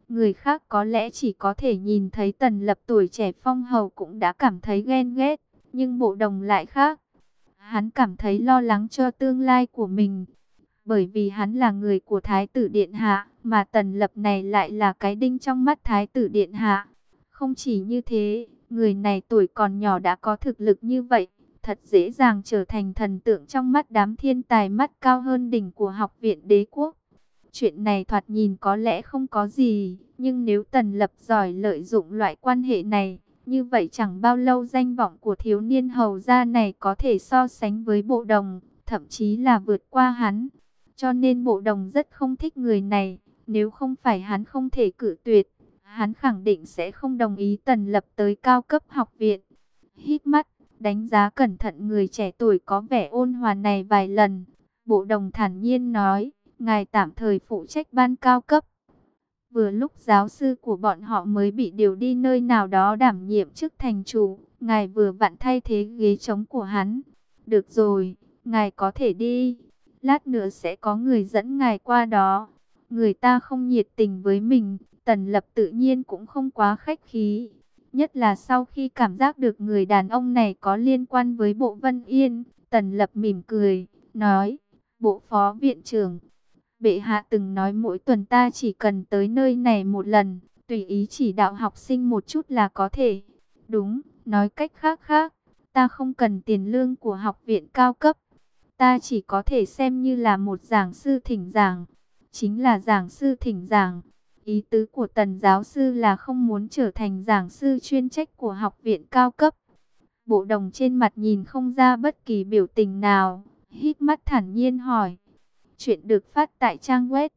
Người khác có lẽ chỉ có thể nhìn thấy Tần Lập tuổi trẻ phong hầu cũng đã cảm thấy ghen ghét, nhưng Bộ Đồng lại khác. Hắn cảm thấy lo lắng cho tương lai của mình, bởi vì hắn là người của Thái tử Điện Hạ, mà Tần Lập này lại là cái đinh trong mắt Thái tử Điện Hạ. Không chỉ như thế, người này tuổi còn nhỏ đã có thực lực như vậy, thật dễ dàng trở thành thần tượng trong mắt đám thiên tài mắt cao hơn đỉnh của Học viện Đế quốc. Chuyện này thoạt nhìn có lẽ không có gì, nhưng nếu Tần Lập giỏi lợi dụng loại quan hệ này, như vậy chẳng bao lâu danh vọng của thiếu niên hầu gia này có thể so sánh với Bộ Đồng, thậm chí là vượt qua hắn. Cho nên Bộ Đồng rất không thích người này, nếu không phải hắn không thể cự tuyệt, hắn khẳng định sẽ không đồng ý Tần Lập tới cao cấp học viện. Hít mắt, đánh giá cẩn thận người trẻ tuổi có vẻ ôn hòa này vài lần, Bộ Đồng thản nhiên nói, ngài tạm thời phụ trách ban cao cấp. Vừa lúc giáo sư của bọn họ mới bị điều đi nơi nào đó đảm nhiệm chức thành chủ, ngài vừa vặn thay thế ghế trống của hắn. Được rồi, ngài có thể đi. Lát nữa sẽ có người dẫn ngài qua đó. Người ta không nhiệt tình với mình, Tần Lập tự nhiên cũng không quá khách khí. Nhất là sau khi cảm giác được người đàn ông này có liên quan với Bộ Vân Yên, Tần Lập mỉm cười, nói, Bộ Phó Viện trưởng, bệ hạ từng nói mỗi tuần ta chỉ cần tới nơi này một lần, tùy ý chỉ đạo học sinh một chút là có thể. Đúng, nói cách khác khác, ta không cần tiền lương của học viện cao cấp. Ta chỉ có thể xem như là một giảng sư thỉnh giảng. Chính là giảng sư thỉnh giảng. Ý tứ của Tần giáo sư là không muốn trở thành giảng sư chuyên trách của học viện cao cấp. Bộ Đồng trên mặt nhìn không ra bất kỳ biểu tình nào, hít mắt thản nhiên hỏi. Chuyện được phát tại trang web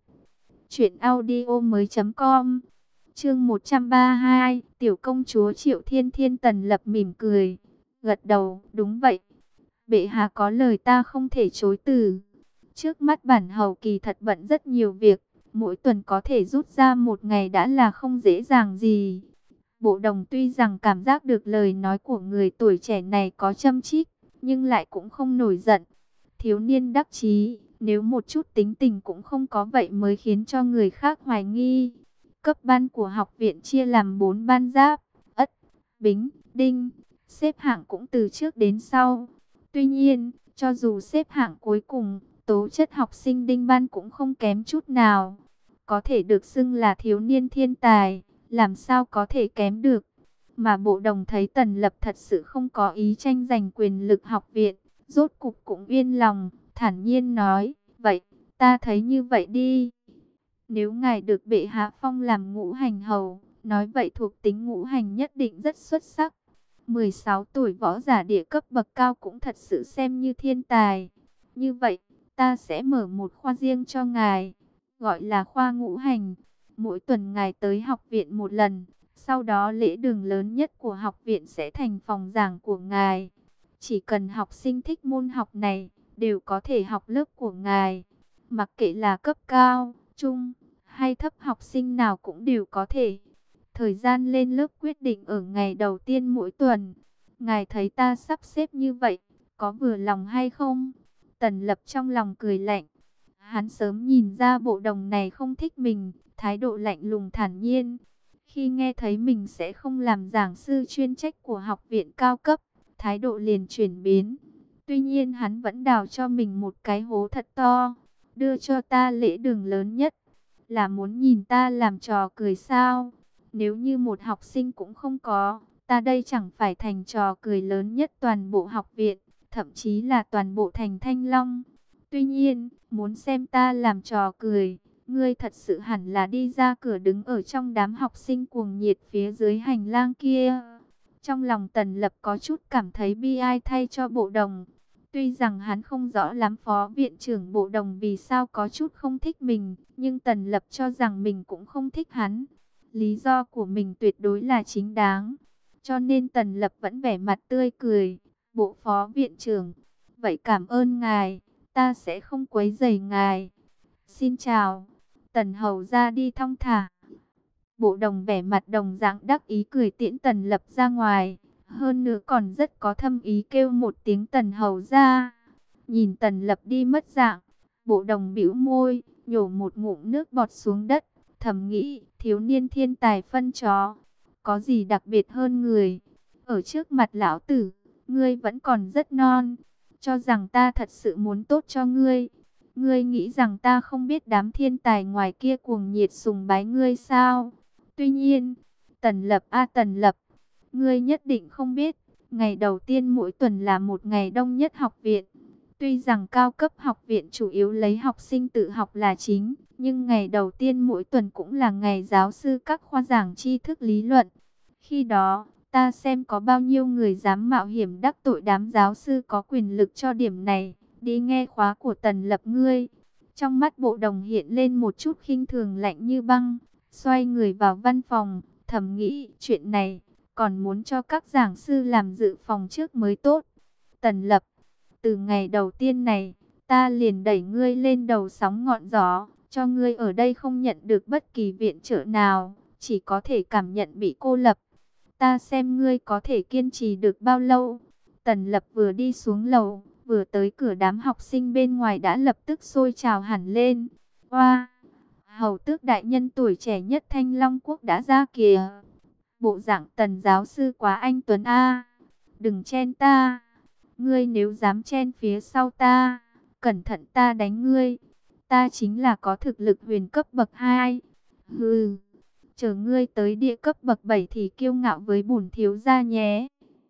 truyệnaudiomoi.com. Chương một trăm ba mươi hai, tiểu công chúa Triệu Thiên Thiên. Tần Lập mỉm cười, gật đầu, đúng vậy. Bệ hạ có lời ta không thể chối từ. Trước mắt bản hầu kỳ thật bận rất nhiều việc, mỗi tuần có thể rút ra một ngày đã là không dễ dàng gì. Bộ Đồng tuy rằng cảm giác được lời nói của người tuổi trẻ này có châm chích, nhưng lại cũng không nổi giận. Thiếu niên đắc chí, nếu một chút tính tình cũng không có vậy mới khiến cho người khác hoài nghi. Cấp ban của học viện chia làm bốn ban giáp, Ất, Bính, Đinh, xếp hạng cũng từ trước đến sau. Tuy nhiên, cho dù xếp hạng cuối cùng, tố chất học sinh Đinh ban cũng không kém chút nào. Có thể được xưng là thiếu niên thiên tài, làm sao có thể kém được. Mà Bộ Đồng thấy Tần Lập thật sự không có ý tranh giành quyền lực học viện, rốt cục cũng yên lòng, thản nhiên nói, vậy, ta thấy như vậy đi. Nếu ngài được bệ hạ phong làm ngũ hành hầu, nói vậy thuộc tính ngũ hành nhất định rất xuất sắc. mười sáu tuổi võ giả địa cấp bậc cao cũng thật sự xem như thiên tài. Như vậy, ta sẽ mở một khoa riêng cho ngài, gọi là khoa ngũ hành. Mỗi tuần ngài tới học viện một lần, sau đó lễ đường lớn nhất của học viện sẽ thành phòng giảng của ngài. Chỉ cần học sinh thích môn học này, đều có thể học lớp của ngài. Mặc kệ là cấp cao, trung hay thấp, học sinh nào cũng đều có thể. Thời gian lên lớp quyết định ở ngày đầu tiên mỗi tuần. Ngài thấy ta sắp xếp như vậy, có vừa lòng hay không? Tần Lập trong lòng cười lạnh. Hắn sớm nhìn ra Bộ Đồng này không thích mình, thái độ lạnh lùng thản nhiên. Khi nghe thấy mình sẽ không làm giảng sư chuyên trách của học viện cao cấp, thái độ liền chuyển biến. Tuy nhiên hắn vẫn đào cho mình một cái hố thật to. Đưa cho ta lễ đường lớn nhất, là muốn nhìn ta làm trò cười sao? Nếu như một học sinh cũng không có, ta đây chẳng phải thành trò cười lớn nhất toàn bộ học viện, thậm chí là toàn bộ thành Thanh Long. Tuy nhiên, muốn xem ta làm trò cười, ngươi thật sự hẳn là đi ra cửa đứng ở trong đám học sinh cuồng nhiệt phía dưới hành lang kia. Trong lòng Tần Lập có chút cảm thấy bi ai thay cho Bộ Đồng. Tuy rằng hắn không rõ lắm phó viện trưởng Bộ Đồng vì sao có chút không thích mình, nhưng Tần Lập cho rằng mình cũng không thích hắn. Lý do của mình tuyệt đối là chính đáng. Cho nên Tần Lập vẫn vẻ mặt tươi cười. Bộ phó viện trưởng, vậy cảm ơn ngài, ta sẽ không quấy rầy ngài. Xin chào. Tần hầu ra đi thong thả. Bộ Đồng vẻ mặt đồng dạng đắc ý cười tiễn Tần Lập ra ngoài. Hơn nữa còn rất có thâm ý kêu một tiếng Tần hầu ra. Nhìn Tần Lập đi mất dạng, Bộ Đồng bĩu môi, nhổ một ngụm nước bọt xuống đất, thầm nghĩ, Thiếu niên thiên tài phân chó, có gì đặc biệt hơn người? Ở trước mặt lão tử, ngươi vẫn còn rất non. Cho rằng ta thật sự muốn tốt cho ngươi. Ngươi nghĩ rằng ta không biết đám thiên tài ngoài kia cuồng nhiệt sùng bái ngươi sao? Tuy nhiên, Tần Lập a Tần Lập, ngươi nhất định không biết, ngày đầu tiên mỗi tuần là một ngày đông nhất học viện. Tuy rằng cao cấp học viện chủ yếu lấy học sinh tự học là chính, nhưng ngày đầu tiên mỗi tuần cũng là ngày giáo sư các khoa giảng tri thức lý luận. Khi đó, ta xem có bao nhiêu người dám mạo hiểm đắc tội đám giáo sư có quyền lực cho điểm này, đi nghe khóa của Tần Lập ngươi. Trong mắt Bộ Đồng hiện lên một chút khinh thường lạnh như băng, xoay người vào văn phòng, thầm nghĩ chuyện này, còn muốn cho các giảng sư làm dự phòng trước mới tốt. Tần Lập, từ ngày đầu tiên này, ta liền đẩy ngươi lên đầu sóng ngọn gió, cho ngươi ở đây không nhận được bất kỳ viện trợ nào, chỉ có thể cảm nhận bị cô lập. Ta xem ngươi có thể kiên trì được bao lâu. Tần Lập vừa đi xuống lầu, vừa tới cửa, đám học sinh bên ngoài đã lập tức sôi trào hẳn lên. Oa, hầu tước đại nhân tuổi trẻ nhất Thanh Long Quốc đã ra kìa. Bộ dạng Tần giáo sư quá anh tuấn a. Đừng chen ta. Ngươi nếu dám chen phía sau ta, cẩn thận ta đánh ngươi. Ta chính là có thực lực huyền cấp bậc hai. Hừ, chờ ngươi tới địa cấp bậc bảy thì kiêu ngạo với bổn thiếu gia nhé.